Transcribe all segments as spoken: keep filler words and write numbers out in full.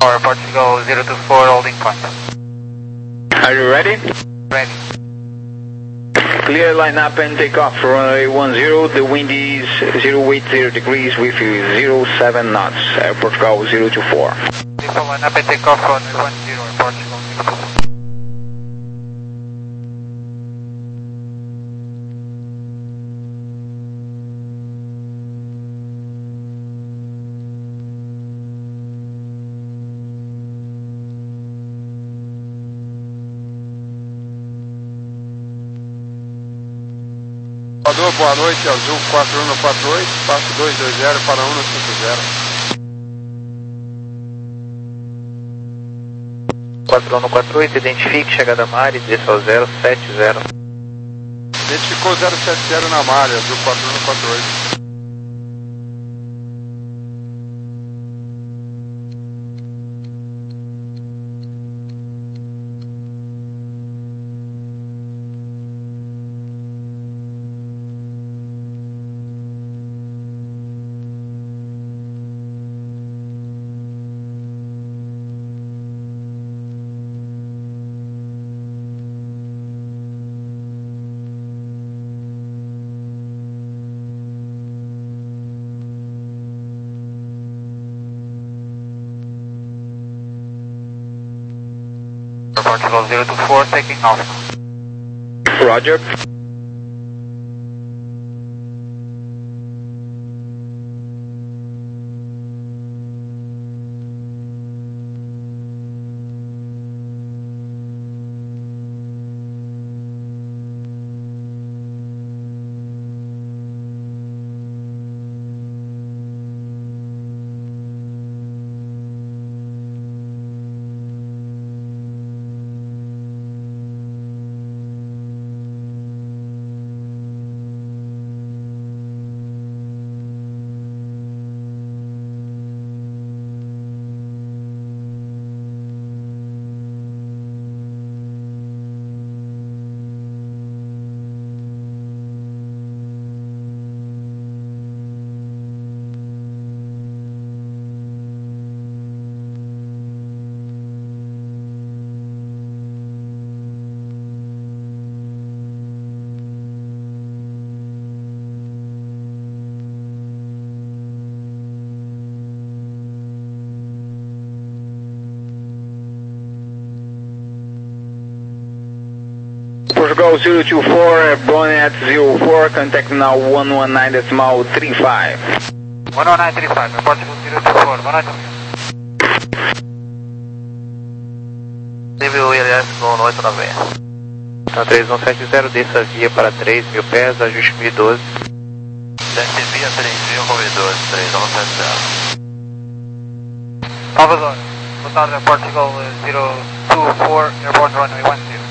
Tower, Portugal zero two four, holding point. Are you ready? Ready. Clear, line up and take off. Runway one zero, the wind is zero eight zero degrees with zero seven knots. Air Portugal zero two four. Default line up and take off, runway one zero, Air Portugal zero two four. Boa noite, Azul quatro um quatro oito, passo dois dois zero para um cinco zero. quatro um quatro oito, identifique chegada Mari, desça ao zero sete zero. Identificou zero sete zero na malha, Azul quatro um quatro oito. Portugal zero two four, taking off. Roger. Portugal zero two four, Bonnet zero four, contact now one one nine decimal three five. one one nine three five, Portugal zero two four, boa noite. Nível I L S no oito noventa. Tá três um sete zero, desça via para três mil pés, ajuste mil e doze. Desce via três mil, rumo doze, três um sete zero. Salvador, boa tarde, Portugal zero two four, airport runway one zero.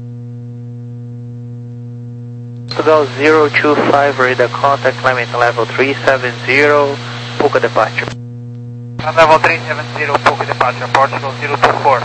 Portugal zero two five, radar contact, climbing to level three seven zero, Puka departure. Level three seven zero, Puka departure, Portugal zero two four.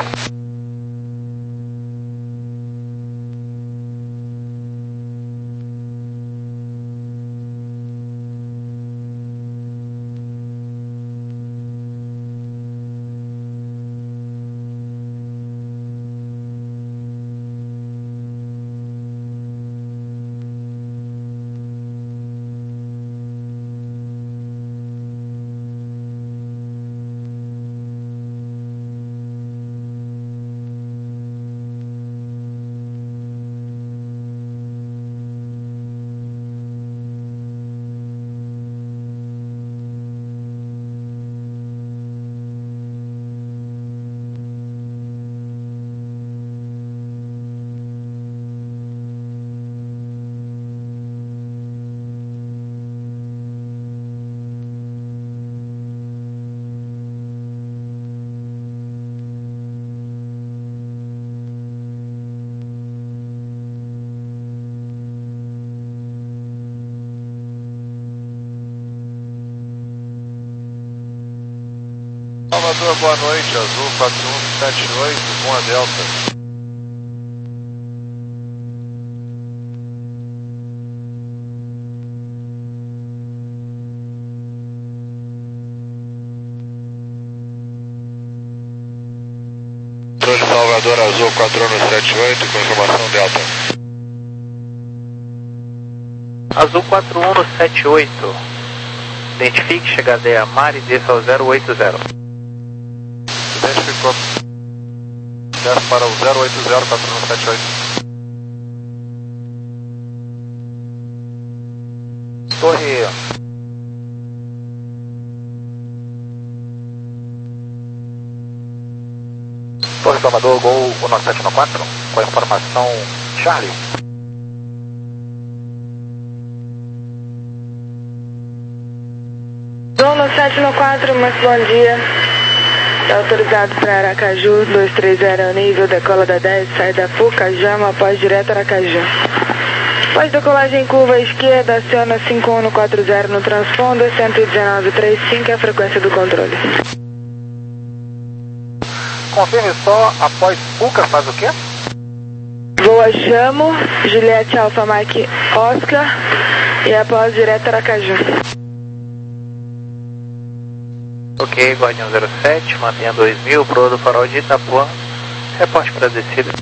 Salvador, boa noite, Azul quatro um sete oito, com a Delta. Transformador azul quatro um sete oito com informação Delta. Azul quatro um sete oito. Identifique, chegada é a mar e desça ao zero oito zero. Identificou. Desce para o zero oito zero quatro um sete oito. Torre. Torre do Amador, Gol um nove sete quatro, com a informação Charlie. um nove sete quatro, muito bom dia. Está autorizado para Aracaju, dois três zero ao nível, decola da dez, sai da Fuca, Jama, após direto Aracaju. Após decolagem em curva à esquerda, aciona cinco um quatro zero no transponder, cento e dezenove trinta e cinco é a frequência do controle. Confirme só, após Fuca faz o quê? Voa Chamo, Juliette Alfa Mike Oscar e após direto Aracaju. Ok, Guardião zero sete, mantenha dois mil, proa do farol de Itapuã, reporte para a descida.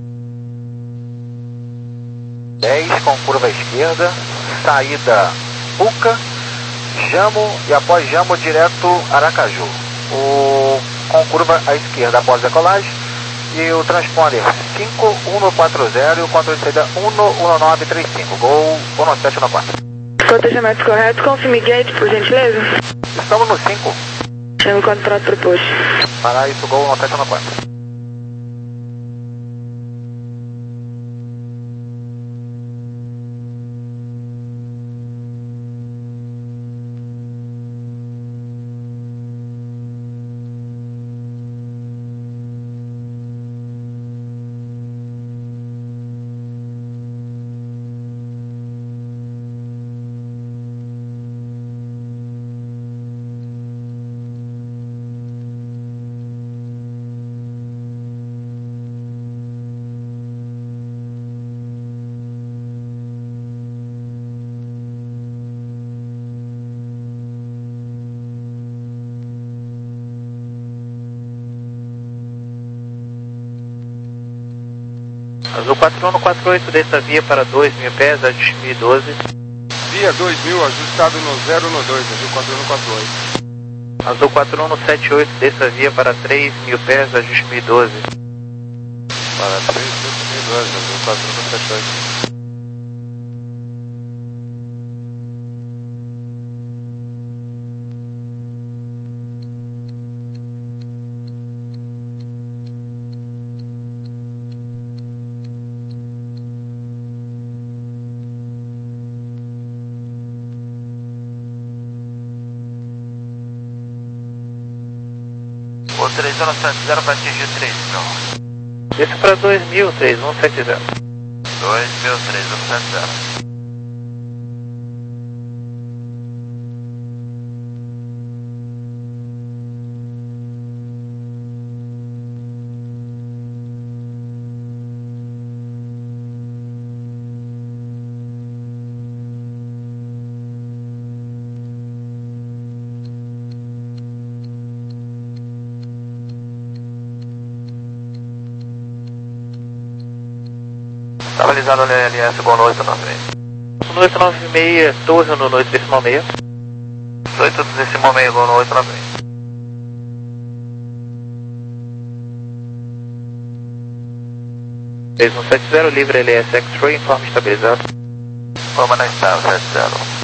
dez com curva à esquerda, saída Fuca, Jamo e após Jamo direto Aracaju. O, com curva à esquerda após decolagem e o transponder cinco um quatro zero e o controle de saída um um nove três cinco, Gol um nove sete quatro. Cotejamento correto, confirme gate, por gentileza. Estamos no cinco. Chame o contrato proposto. Para isso, Gol um nove sete quatro. Azul quatro um quatro oito, desça via para dois mil pés, ajuste mil e doze. Via dois mil, ajustado no zero um dois, Azul quatro um quatro oito. Azul quatro um sete oito, desça via para três mil pés, ajuste mil e doze. Para três mil e doze, Azul quatro um sete oito. O três um sete zero para atingir três mil. Desça para dois mil, três um sete zero. dois mil, três um sete zero. Estabilizado no L S, Gol oito nove seis. oito nove seis, torre no oito decimal seis. oito decimal seis, Gol oito nove seis. três um sete zero, livre L S X-Ray, informe estabilizado. Forma na estável, sete zero.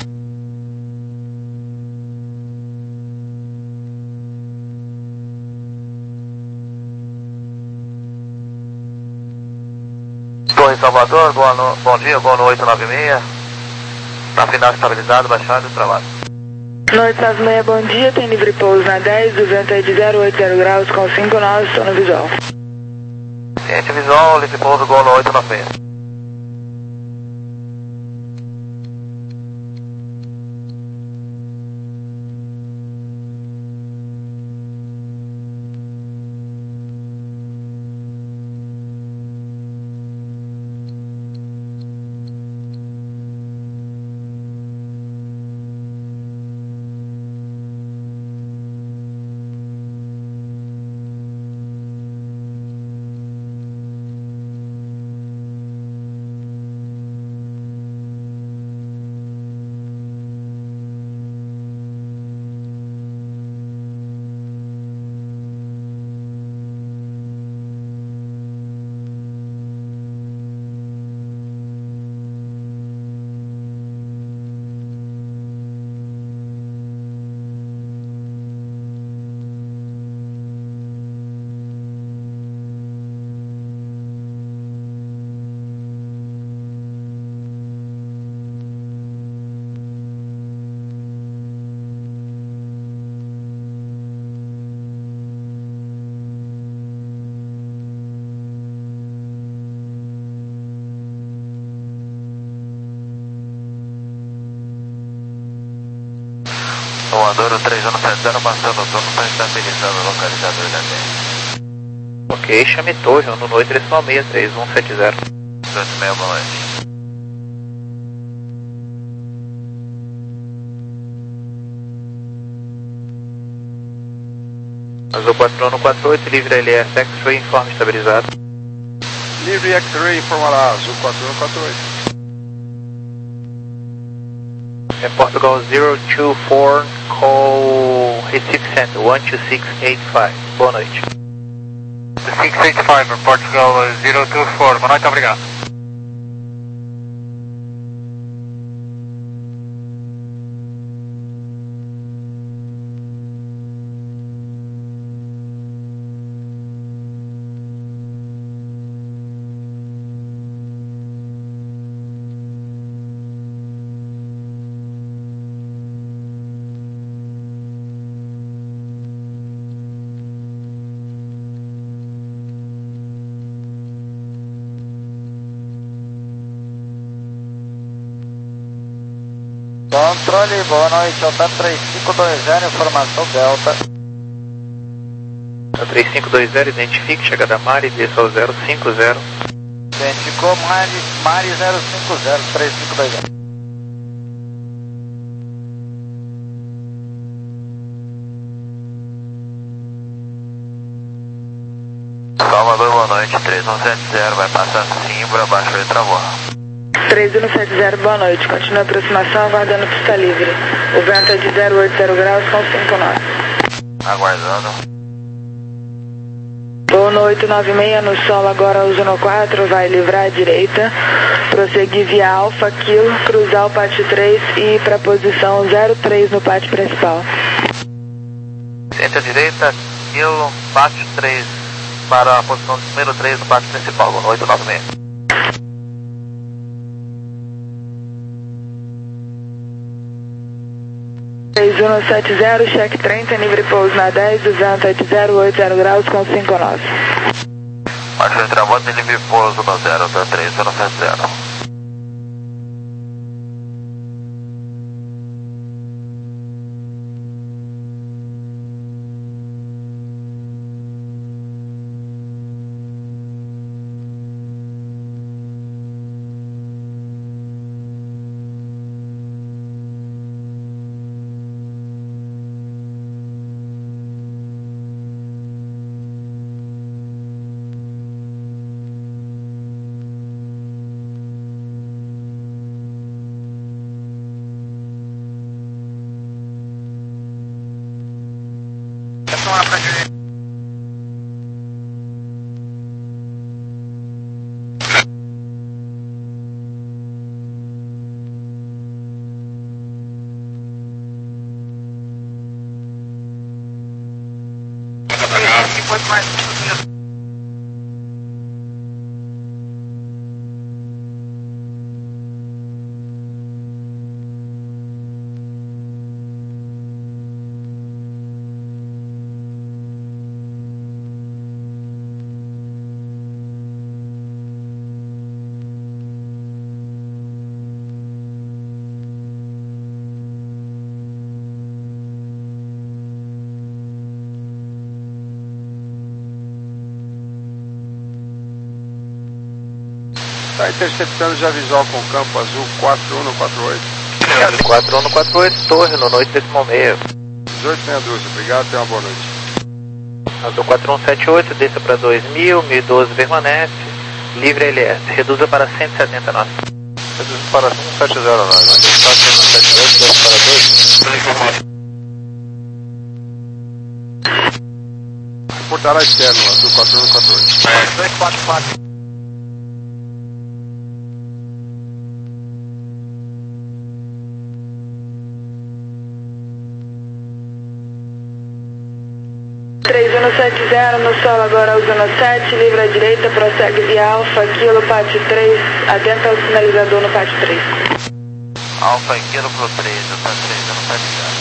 Torre Salvador, boa no, bom dia, Gol oito nove seis. Tá final estabilizado, baixado e travado. Noite nove seis, bom dia, tem livre pouso na dez, duzentos de zero oito zero graus com cinco nove, estou no visual. Ciente visual, livre pouso, Gol oito nove seis. Voador três um sete zero, passando o turno, está estabilizando o localizador da T. Ok, chame torre, um oito decimal seis, três um sete zero. dois e meia, boa noite. Azul quatro um quatro oito, livre L S X-Ray, informe estabilizado. Livre X-Ray, informará, Azul quatro um quatro oito. É Portugal zero two four, call Recife Center, one two six eight five. Boa noite. six eight five, Portugal zero two four, boa noite, obrigado. Controle, boa noite, Alta três cinco dois zero, informação Delta. três cinco dois zero, identifique, chegada Mari, desça ao zero cinco zero. Identificou Mari, Mari zero cinco zero, três cinco dois zero. Salvador, boa noite, três um sete zero, vai passar Simbra, baixou e travou. três um sete zero, boa noite. Continua a aproximação, aguardando pista livre. O vento é de zero oito zero graus com cinco nós. Aguardando. Voo no oito nove seis, no solo agora uso no quatro, vai livrar à direita. Prosseguir via Alfa, Kilo, cruzar o pátio três e ir para a posição zero três no pátio principal. Centro à direita, Kilo, pátio três, para a posição número três no pátio principal, no oito nove seis. três um sete zero, cheque trinta, livre pouso na dez, o vento é de zero oito zero graus com cinco nós. Baixou e travou, de livre pouso no zero três um sete zero. Está interceptando já visual com campo azul quatro um quatro oito. quatro um quatro oito, torre, no oito decimal seis. dezoito meia dúzia, obrigado, tenha uma boa noite. Azul quatro um sete oito, desça para dois mil, mil e doze permanece, livre L S, reduza para cento e setenta nós. Reduzindo para cento e setenta nós, onde está cento e setenta e oito, desce para dois mil. Reportará externo, azul quatro um quatro oito. dois quatro quatro. três um sete zero, no solo agora usa no sete, livre à direita, prossegue via Alfa, Kilo, pátio três, atenta ao sinalizador no pátio três. Alfa e Kilo pro três, eu tô três, eu não tá ligado.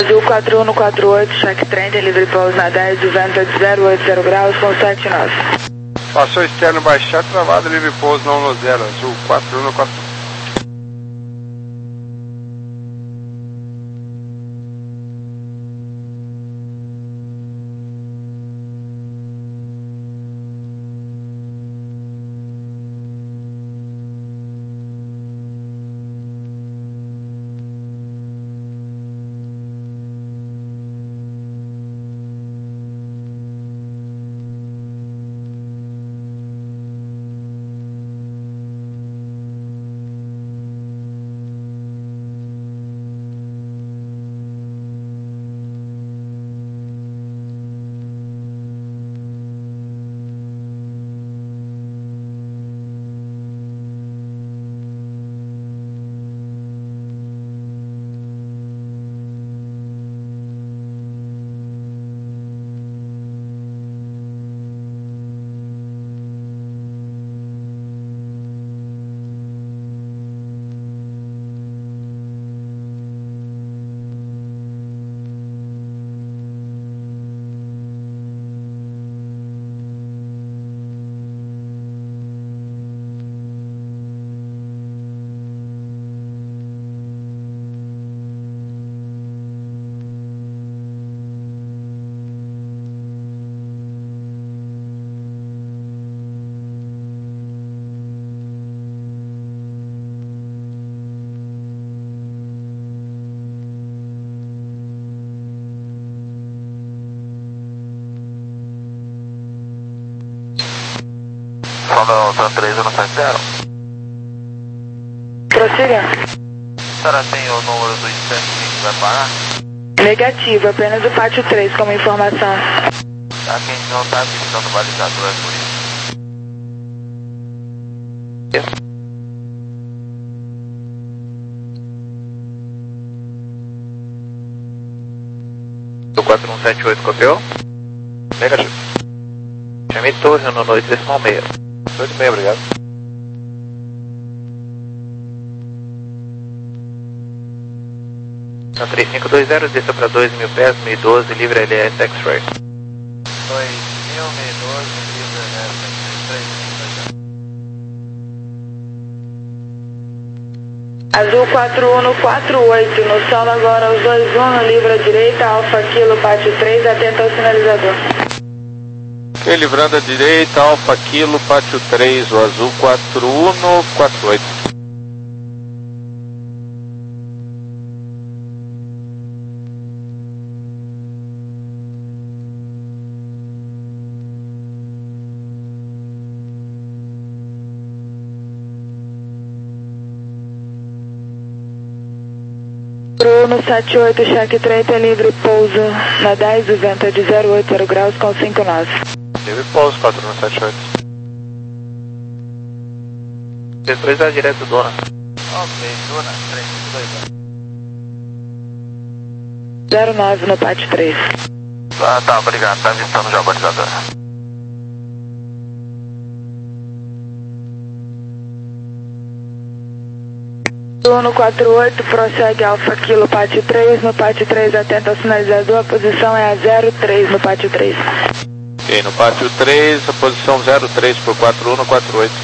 Azul quatro um quatro oito, cheque trem, tem livre pouso na dez, o vento é de zero oito zero graus com sete nove. Passou externo baixar, travado, livre pouso não no zero, azul quatro um quatro oito. Sonda Tan três um sete zero. Prossiga. A senhora tem o número do instante que vai parar? Negativo, apenas o pátio três como informação. Tá, que a gente não tá visitando o balizador, é por isso. O quatro um sete oito copiou? Negativo. Chamei torre no noite decimal meia. oito meia, obrigado. Na três cinco dois zero, desça para dois mil pés, mil e doze, livre L S X-Ray. dois mil, mil e doze, livre L S X-Ray. Azul quatro um quatro oito, no solo agora os dois um, no livre à direita, Alfa Kilo, pátio três, atenta ao sinalizador. Ok, livrando à direita, Alfa Kilo, pátio três, o azul quatro um quatro oito. Bruno sete oito, cheque trem, tem livre pouso na dez, o vento é de zero oito zero graus com cinco nove. Livre pouso, quatro um sete oito. Depois vai direto dona. Ok, Duna, três cinco dois zero. zero nove no pátio três. Ah, tá, obrigado, tá avistando já o balizador. Bruno quatro oito, prossegue Alfa Kilo, pátio três, no pátio três, atenta ao sinalizador, a posição é a zero três no pátio três. Ok, no pátio três, a posição zero três por quatro um quatro oito.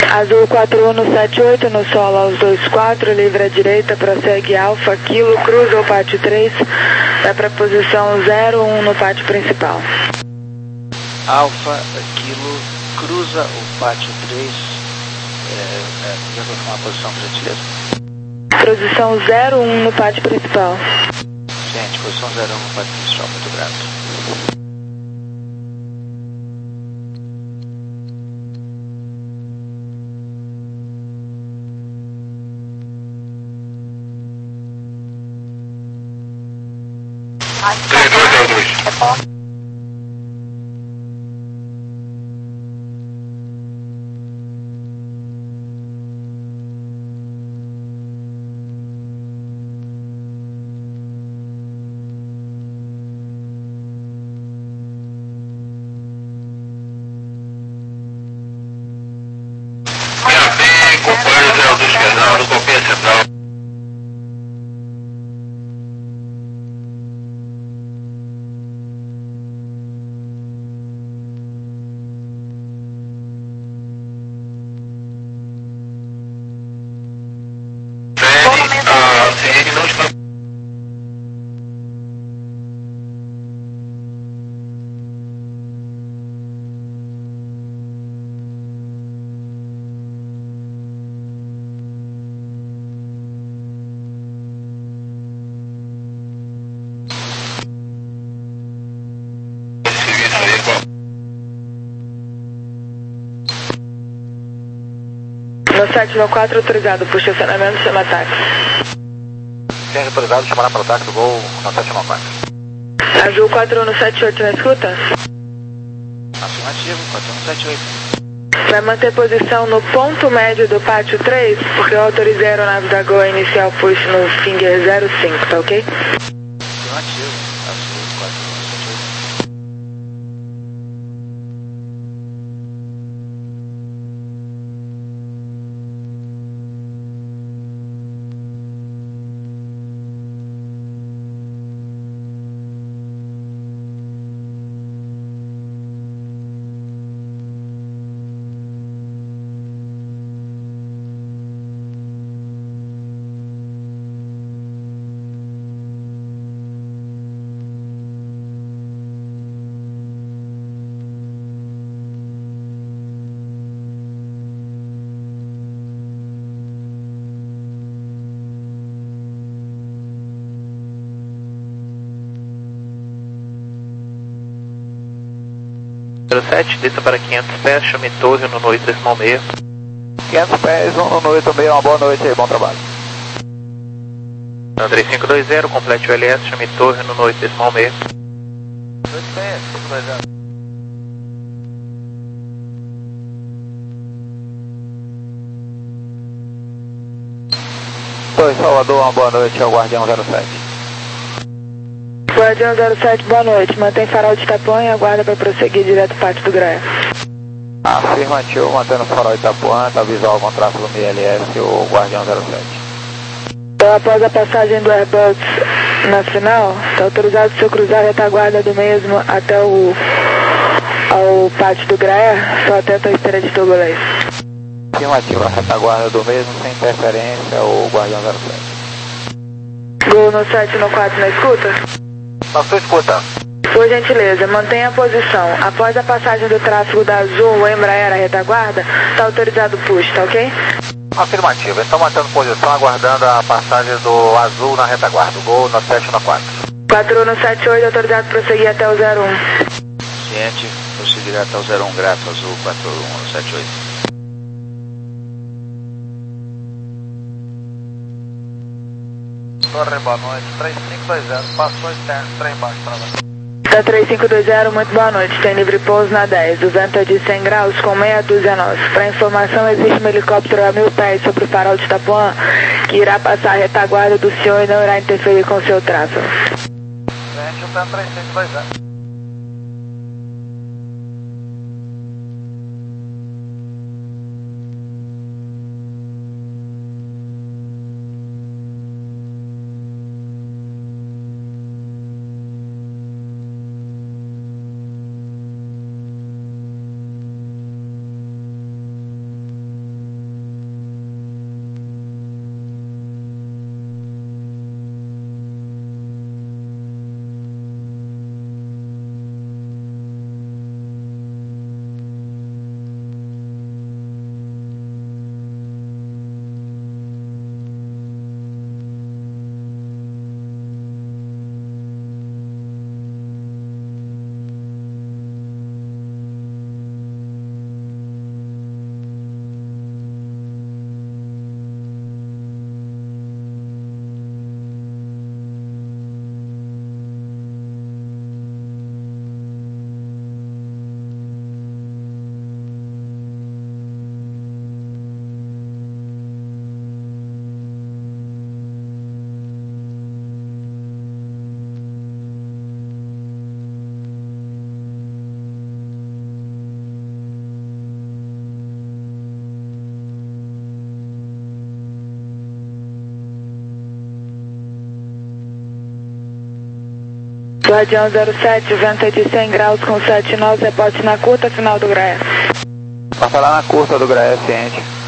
Azul quatro um sete oito, no solo aos dois quatro, livre à direita, prossegue Alfa, Kilo, cruza o pátio três, vai para a posição zero um no pátio principal. Alfa, Kilo, cruza o pátio três, é, é, já vou tomar a posição, por gentileza. Posição zero um no pátio principal. Gente, posição zero um no pátio principal, muito grato. três dois zero dois. Companheiro zero dois Fernando, Companhia Central. No sete no quatro, autorizado por estacionamento, chama táxi. Tem autorizado, chamará para o táxi do Gol no sete no quatro. Azul quatro um sete oito, na escuta? Afirmativo, quatro um sete oito. Vai manter posição no ponto médio do pátio três, porque eu autorizei a aeronave da Gol a iniciar o push no Finger zero cinco, tá ok? Afirmativo, Azul quatro um sete oito. zero sete, desça para quinhentos pés, chame torre no noite decimal meio. quinhentos pés, um no noite meio, uma boa noite aí, bom trabalho. Andrei cinco dois zero, complete o L S, chame torre no noite decimal meio. dois pés, cinco dois zero. Dois Salvador, uma boa noite ao Guardião zero sete. Guardião zero sete, boa noite. Mantém farol de Itapuã e aguarda para prosseguir direto ao pátio do Graia. Afirmativo, mantendo o farol de Itapuã, tá visual com tráfego no I L S, o Guardião zero sete. Então, após a passagem do Airbus na final, está autorizado o seu cruzar a retaguarda do mesmo até o ao pátio do Graia, só atento à esteira de turbulência. Afirmativo, a retaguarda do mesmo, sem interferência, o Guardião zero sete. Gol no sete no quatro, na escuta? Na sua escuta. Por gentileza, mantenha a posição. Após a passagem do tráfego da Azul, o Embraer, a retaguarda, está autorizado o push, tá ok? Afirmativo, estão mantendo posição, aguardando a passagem do Azul na retaguarda. Gol no sete no quatro. quatro um sete oito, autorizado a prosseguir até o zero um. Ciente, prosseguirá até o zero um, grato, Azul quatro um sete oito. Torre, boa noite, três cinco dois zero, passou externo, trem baixo para lá. Tá três cinco dois zero, muito boa noite. Tem livre pouso na dez. O vento é de cem graus com meia dúzia nós. Para informação, existe um helicóptero a mil pés sobre o farol de Itapuã que irá passar a retaguarda do senhor e não irá interferir com o seu tráfego. Gente, o trem três cinco dois zero. Guardião zero sete, vento de cem graus com sete nós, reporte na curta, final do Graé. Passa lá na curta do Graé, ciente.